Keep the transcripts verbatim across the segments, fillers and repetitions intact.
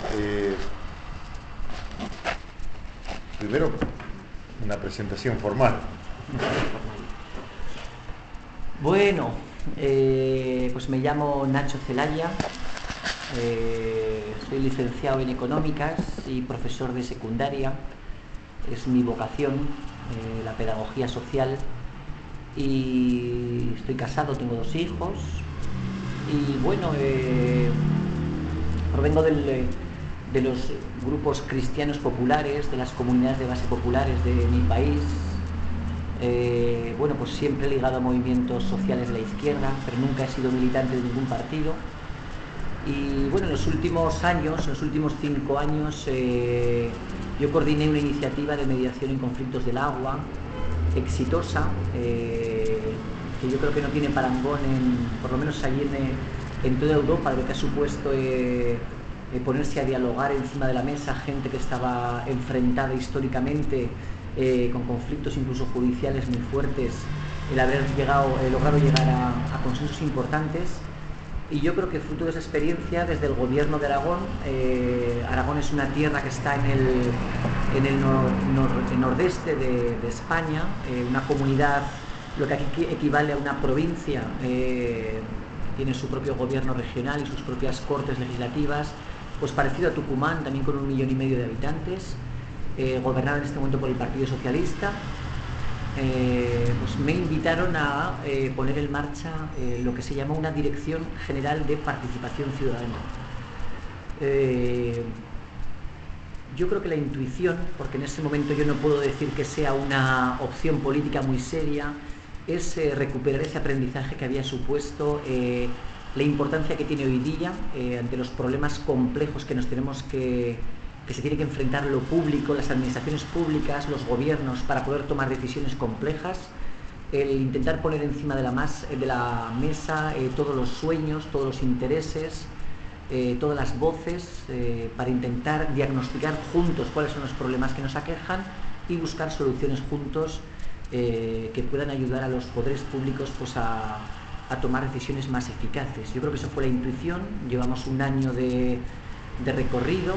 Eh, primero, una presentación formal. Bueno, eh, pues me llamo Nacho Celaya, eh, soy licenciado en Económicas y profesor de secundaria. Es mi vocación, eh, la pedagogía social, y estoy casado, tengo dos hijos y bueno, eh, provengo del, de los grupos cristianos populares, de las comunidades de base populares de mi país. Eh, bueno, pues siempre he ligado a movimientos sociales de la izquierda, pero nunca he sido militante de ningún partido. Y bueno, en los últimos años, en los últimos cinco años, eh, yo coordiné una iniciativa de mediación en conflictos del agua, exitosa, eh, que yo creo que no tiene parangón, en, por lo menos allí en, en toda Europa, de lo que ha supuesto eh, eh, ponerse a dialogar encima de la mesa gente que estaba enfrentada históricamente eh, con conflictos incluso judiciales muy fuertes, el haber llegado, eh, logrado llegar a, a consensos importantes. Y yo creo que fruto de esa experiencia, desde el gobierno de Aragón, eh, Aragón es una tierra que está en el, en el nor, nor, el nordeste de, de España, eh, una comunidad, lo que aquí equivale a una provincia, eh, tiene su propio gobierno regional y sus propias cortes legislativas, pues parecido a Tucumán, también con un millón y medio de habitantes, eh, gobernado en este momento por el Partido Socialista. Eh, pues me invitaron a eh, poner en marcha eh, lo que se llama una Dirección General de Participación Ciudadana. Eh, yo creo que la intuición, porque en ese momento yo no puedo decir que sea una opción política muy seria, es eh, recuperar ese aprendizaje que había supuesto, eh, la importancia que tiene hoy día eh, ante los problemas complejos que nos tenemos que que se tiene que enfrentar lo público, las administraciones públicas, los gobiernos, para poder tomar decisiones complejas, el intentar poner encima de la, mas, de la mesa eh, todos los sueños, todos los intereses, eh, todas las voces, eh, para intentar diagnosticar juntos cuáles son los problemas que nos aquejan y buscar soluciones juntos eh, que puedan ayudar a los poderes públicos pues, a, a tomar decisiones más eficaces. Yo creo que eso fue la intuición. Llevamos un año de, de recorrido.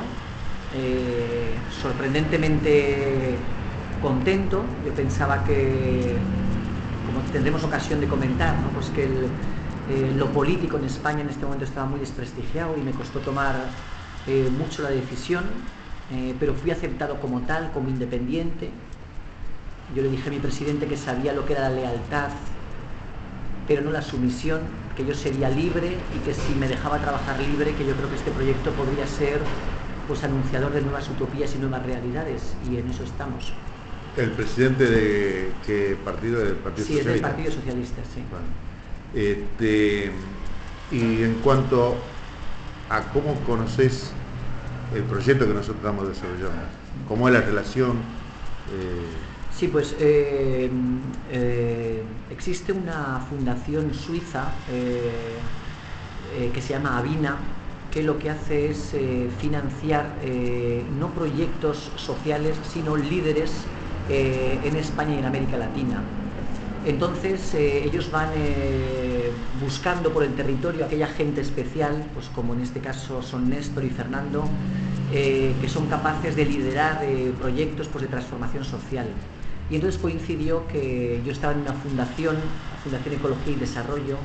Eh, sorprendentemente contento. Yo pensaba que, como tendremos ocasión de comentar, ¿no? pues que el, eh, lo político en España en este momento estaba muy desprestigiado y me costó tomar eh, mucho la decisión, eh, pero fui aceptado como tal, como independiente. Yo le dije a mi presidente que sabía lo que era la lealtad, pero no la sumisión, que yo sería libre y que si me dejaba trabajar libre, que yo creo que este proyecto podría ser pues anunciador de nuevas utopías y nuevas realidades, y en eso estamos. ¿El presidente de qué partido? ¿Del Partido sí, Socialista? Sí, es del Partido Socialista, sí. Bueno, este, y en cuanto a cómo conoces el proyecto que nosotros estamos desarrollando, ¿cómo es la relación? Eh... Sí, pues eh, eh, existe una fundación suiza eh, eh, que se llama Avina, que lo que hace es eh, financiar eh, no proyectos sociales, sino líderes eh, en España y en América Latina. Entonces eh, ellos van eh, buscando por el territorio aquella gente especial, pues como en este caso son Néstor y Fernando, eh, que son capaces de liderar eh, proyectos pues, de transformación social. Y entonces coincidió que yo estaba en una fundación, la Fundación Ecología y Desarrollo,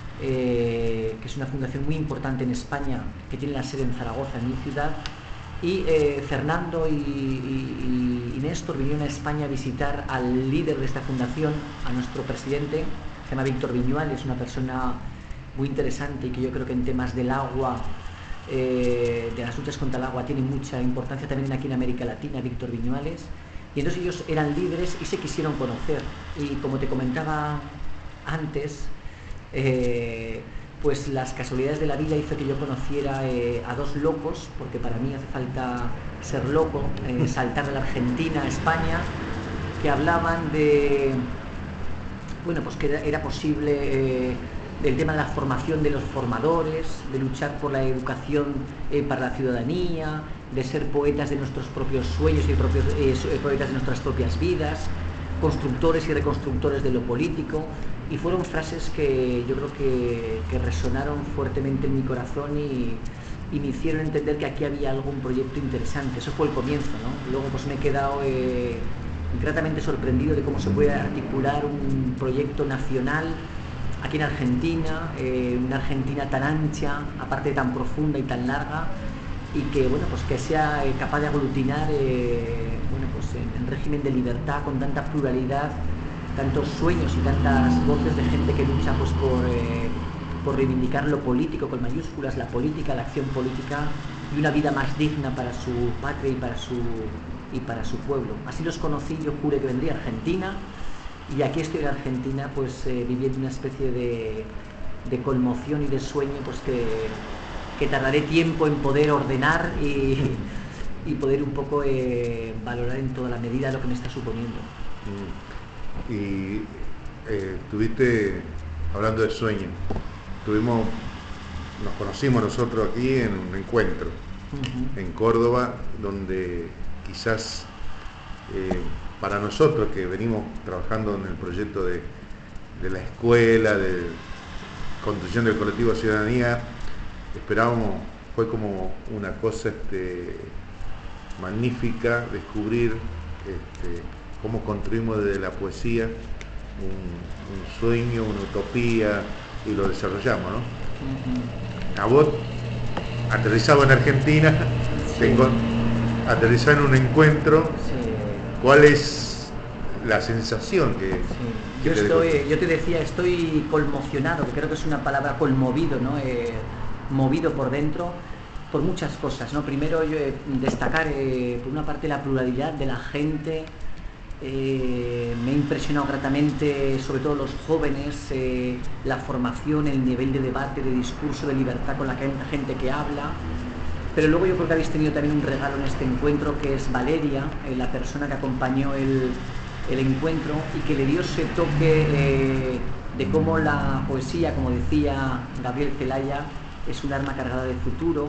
Eh, que es una fundación muy importante en España, que tiene la sede en Zaragoza, en mi ciudad, y eh, Fernando y, y, y Néstor vinieron a España a visitar al líder de esta fundación, a nuestro presidente, se llama Víctor Viñuales, es una persona muy interesante y que yo creo que en temas del agua, eh, de las luchas contra el agua, tiene mucha importancia también aquí en América Latina, Víctor Viñuales, y entonces ellos eran líderes y se quisieron conocer, y como te comentaba antes, Eh, pues las casualidades de la vida hizo que yo conociera eh, a dos locos, porque para mí hace falta ser loco, eh, saltar de la Argentina a España, que hablaban de, bueno, pues que era, era posible eh, del tema de la formación de los formadores, de luchar por la educación eh, para la ciudadanía, de ser poetas de nuestros propios sueños y propios, eh, poetas de nuestras propias vidas, constructores y reconstructores de lo político, y fueron frases que yo creo que, que resonaron fuertemente en mi corazón y, y me hicieron entender que aquí había algún proyecto interesante. Eso fue el comienzo, ¿no? Luego pues me he quedado eh, gratamente sorprendido de cómo se puede articular un proyecto nacional aquí en Argentina, eh, una Argentina tan ancha, aparte tan profunda y tan larga, y que bueno pues que sea eh, capaz de aglutinar eh, bueno pues en, en régimen de libertad, con tanta pluralidad, tantos sueños y tantas voces de gente que lucha pues por eh, por reivindicar lo político con mayúsculas, la política, la acción política y una vida más digna para su patria y para su y para su pueblo. Así los conocí, yo juré que vendría a Argentina y aquí estoy en Argentina pues eh, viviendo una especie de, de conmoción y de sueño pues que, que tardaré tiempo en poder ordenar y, y poder un poco eh, valorar en toda la medida lo que me está suponiendo. Y eh, estuviste hablando de sueño. Tuvimos, nos conocimos nosotros aquí en un encuentro uh-huh. en Córdoba, donde quizás eh, para nosotros que venimos trabajando en el proyecto de, de la escuela, de construcción del colectivo Ciudadanía, esperábamos, fue como una cosa este, magnífica descubrir este, cómo construimos desde la poesía un, un sueño, una utopía, y lo desarrollamos, ¿no? Uh-huh. A vos, aterrizado en Argentina, sí. tengo, aterrizado en un encuentro, sí. ¿Cuál es la sensación que, sí. que yo, te estoy, yo te decía, estoy conmocionado, que creo que es una palabra, conmovido, ¿no? Eh, movido por dentro, por muchas cosas, ¿no? Primero, yo, eh, destacar, eh, por una parte, la pluralidad de la gente. Eh, me ha impresionado gratamente, sobre todo los jóvenes, eh, la formación, el nivel de debate, de discurso, de libertad con la gente que habla. Pero luego yo creo que habéis tenido también un regalo en este encuentro, que es Valeria, eh, la persona que acompañó el, el encuentro y que le dio ese toque eh, de cómo la poesía, como decía Gabriel Celaya, es un arma cargada de futuro.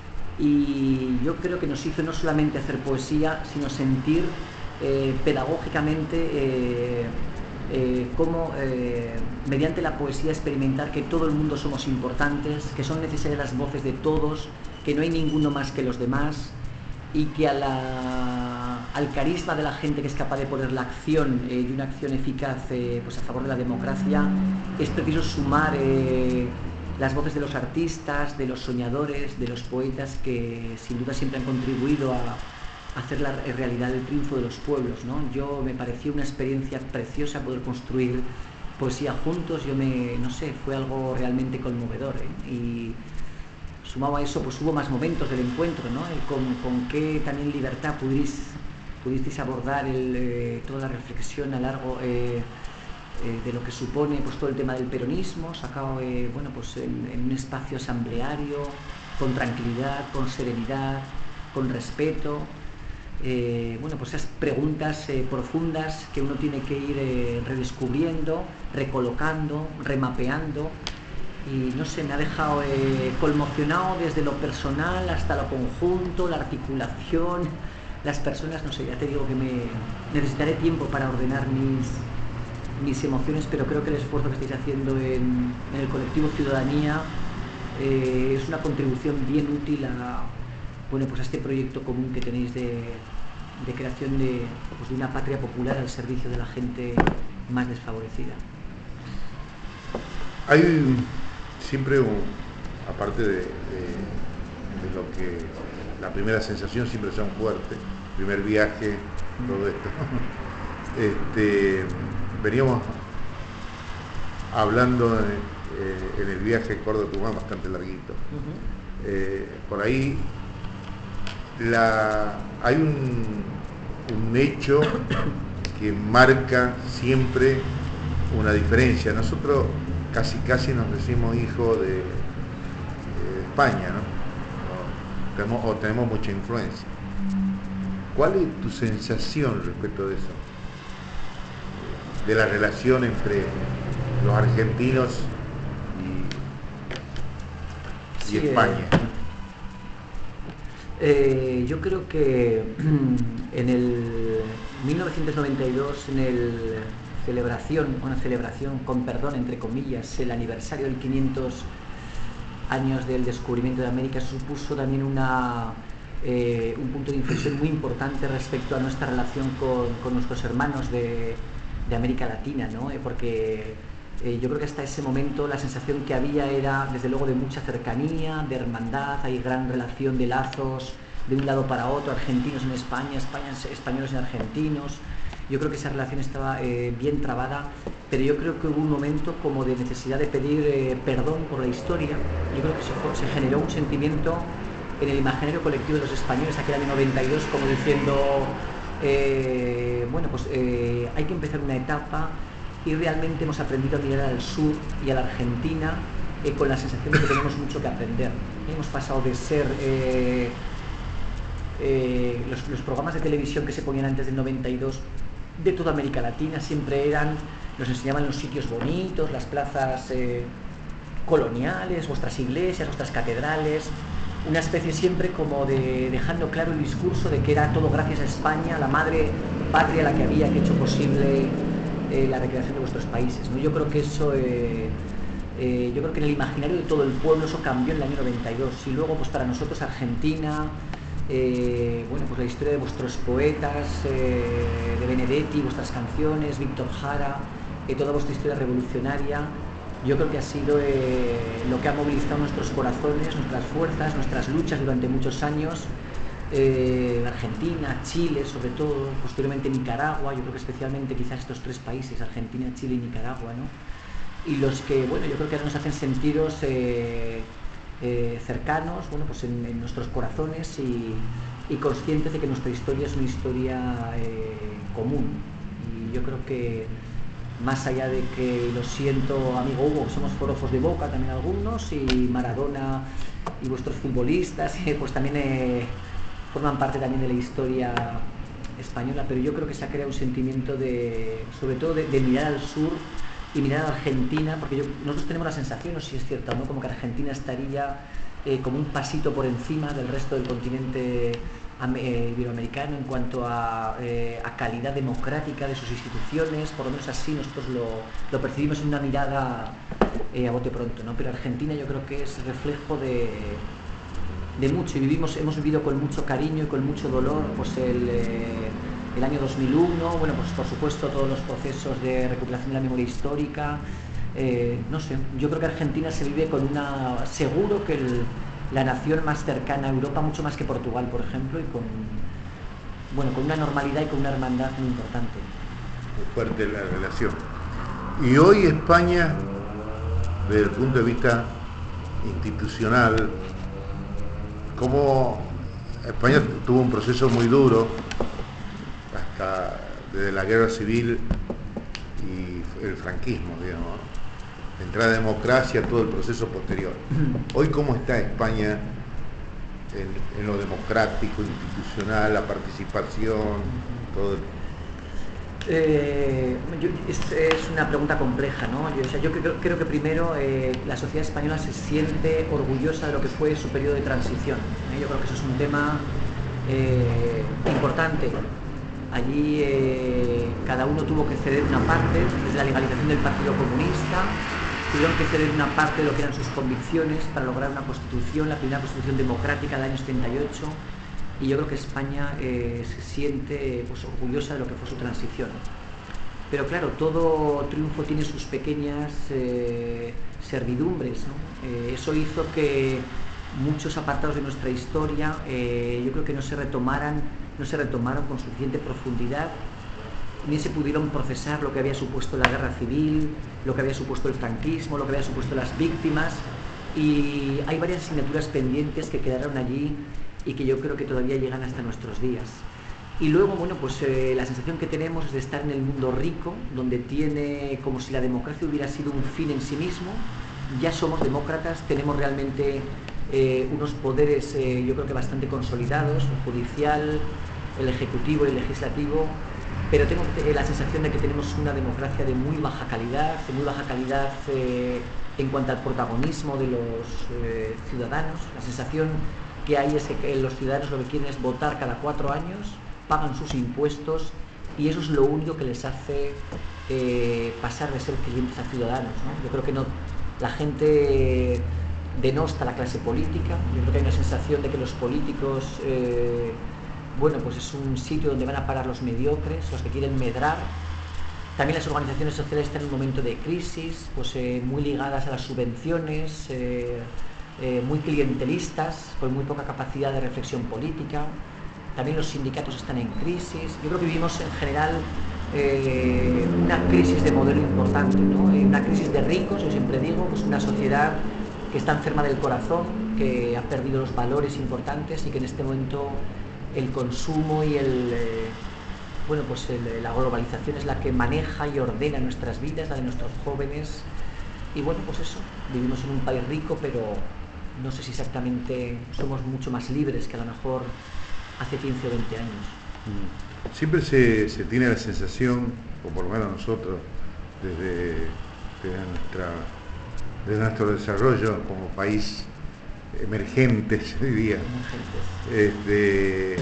Y yo creo que nos hizo no solamente hacer poesía, sino sentir Eh, pedagógicamente eh, eh, cómo eh, mediante la poesía experimentar que todo el mundo somos importantes, que son necesarias las voces de todos, que no hay ninguno más que los demás y que a la, al carisma de la gente que es capaz de poner la acción eh, y una acción eficaz eh, pues a favor de la democracia es preciso sumar eh, las voces de los artistas, de los soñadores, de los poetas que sin duda siempre han contribuido a hacer la realidad del triunfo de los pueblos, ¿no? Yo me pareció una experiencia preciosa poder construir poesía juntos. Yo me, no sé, fue algo realmente conmovedor, ¿eh? Y sumado a eso, pues hubo más momentos del encuentro, ¿no? El con, con qué también libertad pudiste, pudisteis abordar el, eh, toda la reflexión a largo eh, eh, de lo que supone pues todo el tema del peronismo, sacado eh, bueno, pues en, en un espacio asambleario, con tranquilidad, con serenidad, con respeto. Eh, bueno, pues esas preguntas eh, profundas que uno tiene que ir eh, redescubriendo, recolocando, remapeando y no sé, me ha dejado eh, conmocionado desde lo personal hasta lo conjunto, la articulación, las personas, no sé, ya te digo que me necesitaré tiempo para ordenar mis, mis emociones, pero creo que el esfuerzo que estáis haciendo en, en el colectivo Ciudadanía eh, es una contribución bien útil a bueno, pues a este proyecto común que tenéis de, de creación de, pues de una patria popular al servicio de la gente más desfavorecida. Hay siempre, un, aparte de, de, de lo que la primera sensación siempre son fuertes, primer viaje, todo esto. Este, veníamos hablando eh, en el viaje Córdoba-Tucumán bastante larguito. Uh-huh. Eh, por ahí La, hay un, un hecho que marca siempre una diferencia. Nosotros casi casi nos decimos hijos de, de España, ¿no? O tenemos, o tenemos mucha influencia. ¿Cuál es tu sensación respecto de eso? De la relación entre los argentinos y, sí, y España. Eh... Eh, yo creo que en el mil novecientos noventa y dos, en el celebración, una celebración con perdón entre comillas, el aniversario del quinientos años del descubrimiento de América supuso también una, eh, un punto de inflexión muy importante respecto a nuestra relación con, con nuestros hermanos de, de América Latina, ¿no? Eh, porque eh, yo creo que hasta ese momento la sensación que había era desde luego de mucha cercanía, de hermandad, hay gran relación de lazos de un lado para otro, argentinos en España, España españoles en argentinos. Yo creo que esa relación estaba eh, bien trabada, pero yo creo que hubo un momento como de necesidad de pedir eh, perdón por la historia. Yo creo que se, se generó un sentimiento en el imaginario colectivo de los españoles aquel año noventa y dos, como diciendo, eh, bueno, pues eh, hay que empezar una etapa y realmente hemos aprendido a mirar al sur y a la Argentina eh, con la sensación de que tenemos mucho que aprender. Hemos pasado de ser... Eh, eh, los, los programas de televisión que se ponían antes del noventa y dos de toda América Latina siempre eran, nos enseñaban los sitios bonitos, las plazas eh, coloniales, vuestras iglesias, vuestras catedrales, una especie siempre como de dejando claro el discurso de que era todo gracias a España, la madre patria la que había que hecho posible eh, la recreación de vuestros países, ¿no? Yo creo que eso, eh, eh, yo creo que en el imaginario de todo el pueblo eso cambió en el año noventa y dos y luego pues para nosotros Argentina, Eh, bueno, pues la historia de vuestros poetas, eh, de Benedetti, vuestras canciones, Víctor Jara, eh, toda vuestra historia revolucionaria, yo creo que ha sido eh, lo que ha movilizado nuestros corazones, nuestras fuerzas, nuestras luchas durante muchos años, eh, Argentina, Chile, sobre todo, posteriormente Nicaragua, yo creo que especialmente quizás estos tres países, Argentina, Chile y Nicaragua, ¿no? Y los que, bueno, yo creo que ahora nos hacen sentiros eh, Eh, cercanos, bueno, pues en, en nuestros corazones y, y conscientes de que nuestra historia es una historia eh, común. Y yo creo que más allá de que, lo siento, amigo Hugo, somos forofos de Boca también algunos, y Maradona y vuestros futbolistas, eh, pues también eh, forman parte también de la historia española, pero yo creo que se ha creado un sentimiento de, sobre todo de, de mirar al sur y mirar a Argentina, porque yo, nosotros tenemos la sensación, no sé si es cierto, ¿no?, como que Argentina estaría eh, como un pasito por encima del resto del continente eh, iberoamericano en cuanto a, eh, a calidad democrática de sus instituciones, por lo menos así nosotros lo, lo percibimos en una mirada eh, a bote pronto, ¿no? Pero Argentina yo creo que es reflejo de, de mucho, y vivimos, hemos vivido con mucho cariño y con mucho dolor pues el... Eh, el año dos mil uno, bueno, pues por supuesto todos los procesos de recuperación de la memoria histórica, eh, no sé, yo creo que Argentina se vive con una, seguro que el, la nación más cercana a Europa, mucho más que Portugal, por ejemplo, y con, bueno, con una normalidad y con una hermandad muy importante. Muy fuerte la relación. Y hoy España, desde el punto de vista institucional, como España tuvo un proceso muy duro, hasta desde la guerra civil y el franquismo, digamos, entrada de democracia, todo el proceso posterior. Hoy, ¿cómo está España en, en lo democrático, institucional, la participación, todo? Eh, yo, es, es una pregunta compleja, ¿no? Yo, o sea, yo creo, creo que primero eh, la sociedad española se siente orgullosa de lo que fue su periodo de transición, ¿eh? Yo creo que eso es un tema eh, importante. Allí eh, cada uno tuvo que ceder una parte, desde la legalización del Partido Comunista, tuvieron que ceder una parte de lo que eran sus convicciones para lograr una constitución, la primera constitución democrática del año setenta y ocho, y yo creo que España eh, se siente pues, orgullosa de lo que fue su transición. Pero claro, todo triunfo tiene sus pequeñas eh, servidumbres, ¿no? Eh, eso hizo que muchos apartados de nuestra historia eh, yo creo que no se retomaran no se retomaron con suficiente profundidad, ni se pudieron procesar lo que había supuesto la guerra civil, lo que había supuesto el franquismo, lo que había supuesto las víctimas, y hay varias asignaturas pendientes que quedaron allí y que yo creo que todavía llegan hasta nuestros días. Y luego, bueno, pues eh, la sensación que tenemos es de estar en el mundo rico, donde tiene como si la democracia hubiera sido un fin en sí mismo. Ya somos demócratas, tenemos realmente eh, unos poderes eh, yo creo que bastante consolidados, el judicial, el ejecutivo y el legislativo, pero tengo eh, la sensación de que tenemos una democracia de muy baja calidad, de muy baja calidad eh, en cuanto al protagonismo de los eh, ciudadanos. La sensación que hay es que los ciudadanos lo que quieren es votar cada cuatro años, pagan sus impuestos y eso es lo único que les hace eh, pasar de ser clientes a ciudadanos, ¿no? Yo creo que no, la gente denosta a la clase política. Yo creo que hay una sensación de que los políticos, eh, bueno, pues es un sitio donde van a parar los mediocres, los que quieren medrar. También las organizaciones sociales están en un momento de crisis, pues eh, muy ligadas a las subvenciones, eh, eh, muy clientelistas, con muy poca capacidad de reflexión política. También los sindicatos están en crisis. Yo creo que vivimos en general eh, una crisis de modelo importante, ¿no? Eh, una crisis de ricos, yo siempre digo, pues una sociedad que está enferma del corazón, que ha perdido los valores importantes y que en este momento el consumo y el... Eh, bueno, pues el, la globalización es la que maneja y ordena nuestras vidas, la de nuestros jóvenes. Y bueno, pues eso, vivimos en un país rico, pero no sé si exactamente somos mucho más libres que a lo mejor hace quince o veinte años. Siempre se, se tiene la sensación, o por lo menos nosotros, desde, desde, nuestra, desde nuestro desarrollo como país emergente, se diría, este,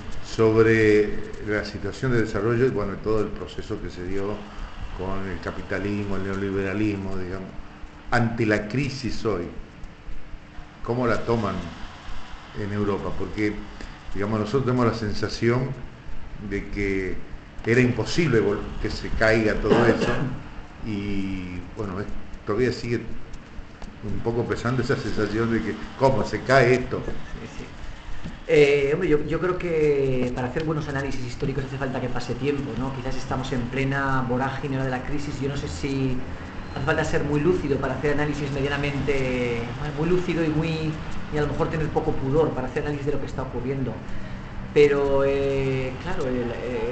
sobre la situación de desarrollo y bueno, todo el proceso que se dio con el capitalismo, el neoliberalismo, digamos, ante la crisis hoy. ¿Cómo la toman en Europa? Porque, digamos, nosotros tenemos la sensación de que era imposible que se caiga todo eso y, bueno, es, todavía sigue un poco pesando esa sensación de que, ¿cómo se cae esto? Sí, sí. Eh, hombre, yo, yo creo que para hacer buenos análisis históricos hace falta que pase tiempo, ¿no? Quizás estamos en plena vorágine de la crisis. Yo no sé si hace falta ser muy lúcido para hacer análisis medianamente, muy lúcido y muy y a lo mejor tener poco pudor para hacer análisis de lo que está ocurriendo. Pero eh, claro, el,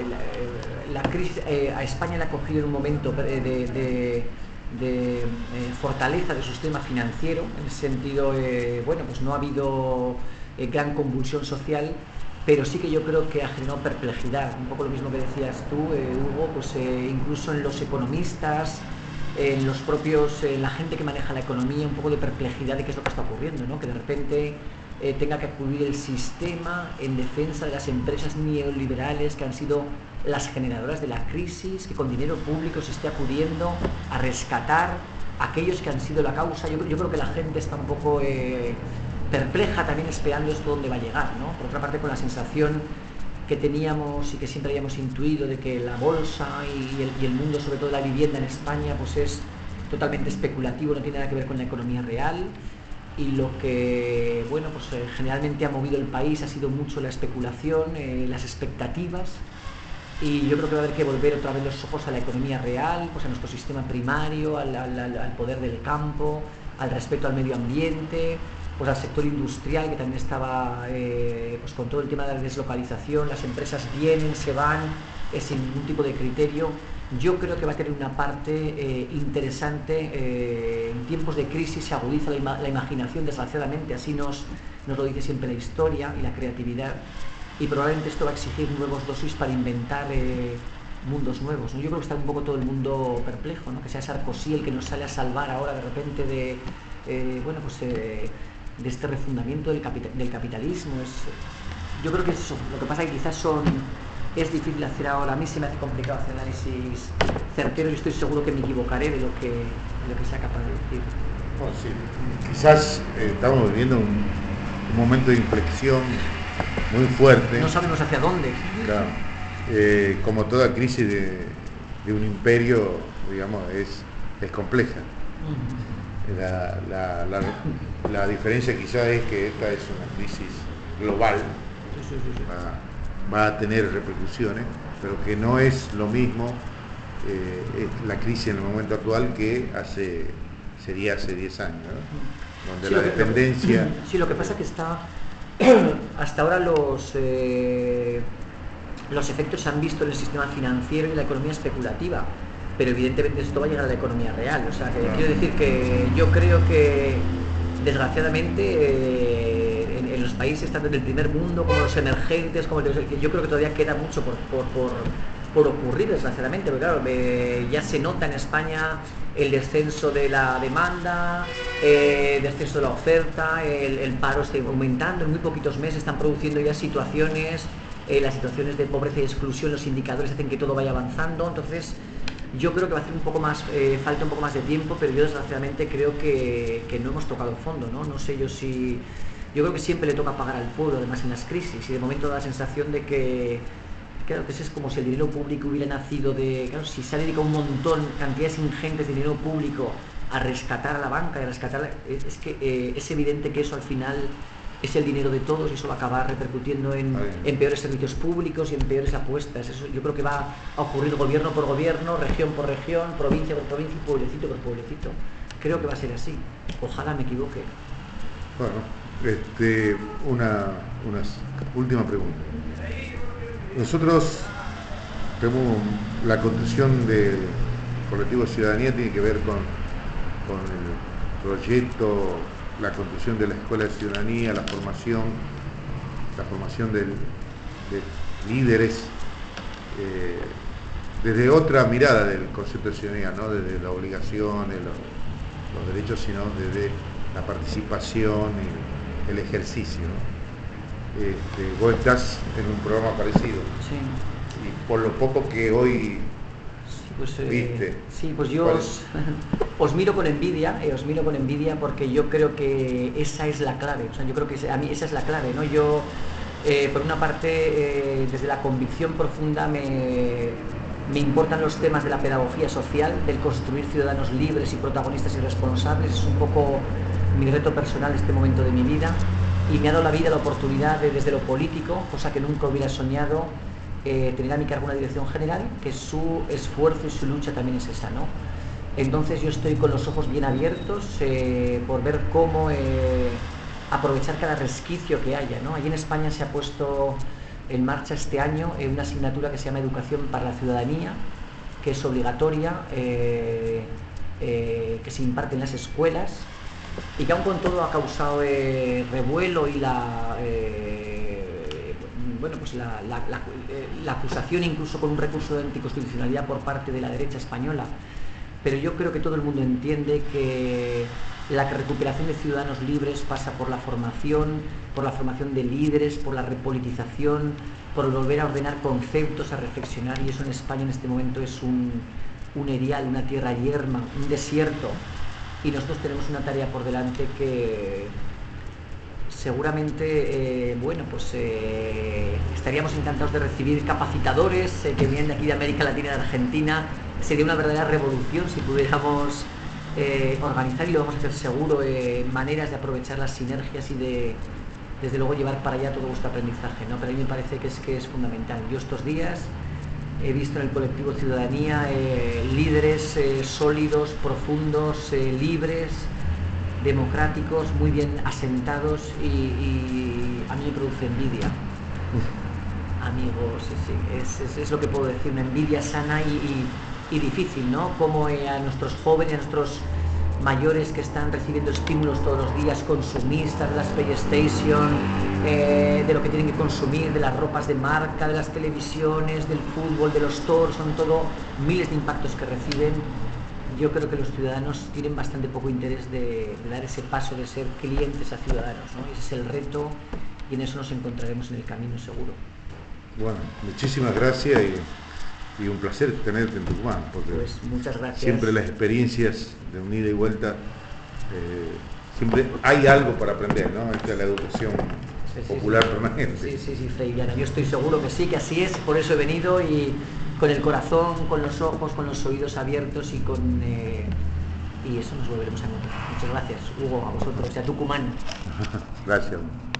el, la crisis eh, a España la ha cogido en un momento de, de, de, de eh, fortaleza de su sistema financiero. En ese sentido, eh, bueno, pues no ha habido Eh, gran convulsión social, pero sí que yo creo que ha generado perplejidad, un poco lo mismo que decías tú, eh, Hugo, pues eh, incluso en los economistas, eh, en los propios, en eh, la gente que maneja la economía, un poco de perplejidad de qué es lo que está ocurriendo, ¿no? Que de repente eh, tenga que acudir el sistema en defensa de las empresas neoliberales que han sido las generadoras de la crisis, que con dinero público se esté acudiendo a rescatar a aquellos que han sido la causa. Yo, yo creo que la gente está un poco eh, perpleja también esperando esto dónde va a llegar, ¿no? Por otra parte, con la sensación que teníamos y que siempre habíamos intuido de que la bolsa y el, y el mundo, sobre todo la vivienda en España, pues es totalmente especulativo, no tiene nada que ver con la economía real, y lo que, bueno, pues eh, generalmente ha movido el país ha sido mucho la especulación, eh, las expectativas, y yo creo que va a haber que volver otra vez los ojos a la economía real, pues a nuestro sistema primario, al, al, al poder del campo, al respeto al medio ambiente, pues al sector industrial, que también estaba eh, pues con todo el tema de la deslocalización, las empresas vienen, se van, eh, sin ningún tipo de criterio. Yo creo que va a tener una parte eh, interesante. Eh, en tiempos de crisis se agudiza la, ima la imaginación, desgraciadamente, así nos, nos lo dice siempre la historia y la creatividad, y probablemente esto va a exigir nuevos dosis para inventar eh, mundos nuevos, ¿no? Yo creo que está un poco todo el mundo perplejo, ¿no? Que sea Sarkozy el que nos sale a salvar ahora de repente de, eh, bueno, pues... Eh, de este refundamiento del, capital, del capitalismo. Es, yo creo que es eso. Lo que pasa es que quizás son, es difícil hacer ahora, a mí se me hace complicado hacer análisis certero y estoy seguro que me equivocaré de lo que, de lo que sea capaz de decir. Bueno, sí, quizás eh, estamos viviendo un, un momento de inflexión muy fuerte. No sabemos hacia dónde. Claro. Eh, como toda crisis de, de un imperio, digamos, es, es compleja. Uh-huh. La, la, la, la diferencia quizás es que esta es una crisis global, sí, sí, sí. Va, va a tener repercusiones, pero que no es lo mismo eh, la crisis en el momento actual que hace sería hace diez años, ¿no? Donde sí, la dependencia... Lo que, sí, lo que pasa es que está hasta ahora los, eh, los efectos se han visto en el sistema financiero y la economía especulativa, pero evidentemente esto va a llegar a la economía real. O sea, que claro. Quiero decir que yo creo que desgraciadamente eh, en, en los países tanto del primer mundo como los emergentes, como el de, yo creo que todavía queda mucho por, por, por, por ocurrir, desgraciadamente, porque claro, eh, ya se nota en España el descenso de la demanda, eh, el descenso de la oferta, el, el paro está aumentando, en muy poquitos meses están produciendo ya situaciones, eh, las situaciones de pobreza y exclusión, los indicadores hacen que todo vaya avanzando. Entonces Yo creo que va a hacer un poco más, eh, falta un poco más de tiempo, pero yo desgraciadamente creo que, que no hemos tocado fondo, ¿no? No sé yo si... Yo creo que siempre le toca pagar al pueblo, además en las crisis, y de momento da la sensación de que, claro, que es como si el dinero público hubiera nacido de... Claro, si se ha dedicado un montón, cantidades ingentes de dinero público a rescatar a la banca, a rescatar... Es, es que eh, es evidente que eso al final es el dinero de todos y eso va a acabar repercutiendo en, en peores servicios públicos y en peores apuestas. Eso yo creo que va a ocurrir gobierno por gobierno, región por región, provincia por provincia y pueblecito por pueblecito. Creo que va a ser así. Ojalá me equivoque. Bueno, este, una, una última pregunta. Nosotros tenemos la construcción del colectivo Ciudadanía, tiene que ver con, con el proyecto, la construcción de la Escuela de Ciudadanía, la formación, la formación del, de líderes, eh, desde otra mirada del concepto de ciudadanía, no desde la obligación, los, los derechos, sino desde la participación y el ejercicio, ¿no? Este, vos estás en un programa parecido. Sí. Y por lo poco que hoy Pues, eh, viste. Sí, pues yo os, os miro con envidia, eh, os miro con envidia porque yo creo que esa es la clave, o sea, yo creo que a mí esa es la clave, ¿no? Yo, eh, por una parte, eh, desde la convicción profunda me, me importan los temas de la pedagogía social, del construir ciudadanos libres y protagonistas y responsables, es un poco mi reto personal en este momento de mi vida, y me ha dado la vida la oportunidad de, desde lo político, cosa que nunca hubiera soñado, Eh, tener a mi cargo una dirección general, que su esfuerzo y su lucha también es esa, ¿no? Entonces yo estoy con los ojos bien abiertos eh, por ver cómo eh, aprovechar cada resquicio que haya, ¿no? Allí en España se ha puesto en marcha este año eh, una asignatura que se llama Educación para la Ciudadanía, que es obligatoria, eh, eh, que se imparte en las escuelas y que aun con todo ha causado eh, revuelo y la... Eh, bueno, pues la, la, la, la acusación incluso con un recurso de anticonstitucionalidad por parte de la derecha española, pero yo creo que todo el mundo entiende que la recuperación de ciudadanos libres pasa por la formación, por la formación de líderes, por la repolitización, por volver a ordenar conceptos, a reflexionar, y eso en España en este momento es un, un erial, una tierra yerma, un desierto, y nosotros tenemos una tarea por delante que seguramente, eh, bueno, pues eh, estaríamos encantados de recibir capacitadores eh, que vienen de aquí de América Latina y de Argentina. Sería una verdadera revolución si pudiéramos eh, organizar, y lo vamos a hacer seguro, eh, maneras de aprovechar las sinergias y de, desde luego, llevar para allá todo vuestro aprendizaje, ¿no? Pero a mí me parece que es, que es fundamental. Yo estos días he visto en el colectivo Ciudadanía eh, líderes eh, sólidos, profundos, eh, libres, democráticos, muy bien asentados, y, y a mí me produce envidia. Amigos, sí, sí, es, es, es lo que puedo decir, una envidia sana y, y, y difícil, ¿no? Como eh, a nuestros jóvenes, a nuestros mayores que están recibiendo estímulos todos los días, consumistas de las PlayStation, eh, de lo que tienen que consumir, de las ropas de marca, de las televisiones, del fútbol, de los tours, son todo miles de impactos que reciben. Yo creo que los ciudadanos tienen bastante poco interés de, de dar ese paso de ser clientes a ciudadanos, ¿no? Ese es el reto, y en eso nos encontraremos en el camino seguro. Bueno, muchísimas gracias y, y un placer tenerte en Tucumán, porque pues muchas gracias. Siempre las experiencias de un ida y vuelta, eh, siempre hay algo para aprender, ¿no? Esta es la educación sí, sí, popular sí. permanente. Sí, sí, sí, Freiriana. Yo estoy seguro que sí, que así es, por eso he venido, y con el corazón, con los ojos, con los oídos abiertos, y con eh, y eso nos volveremos a encontrar. Muchas gracias, Hugo, a vosotros y a Tucumán. Gracias.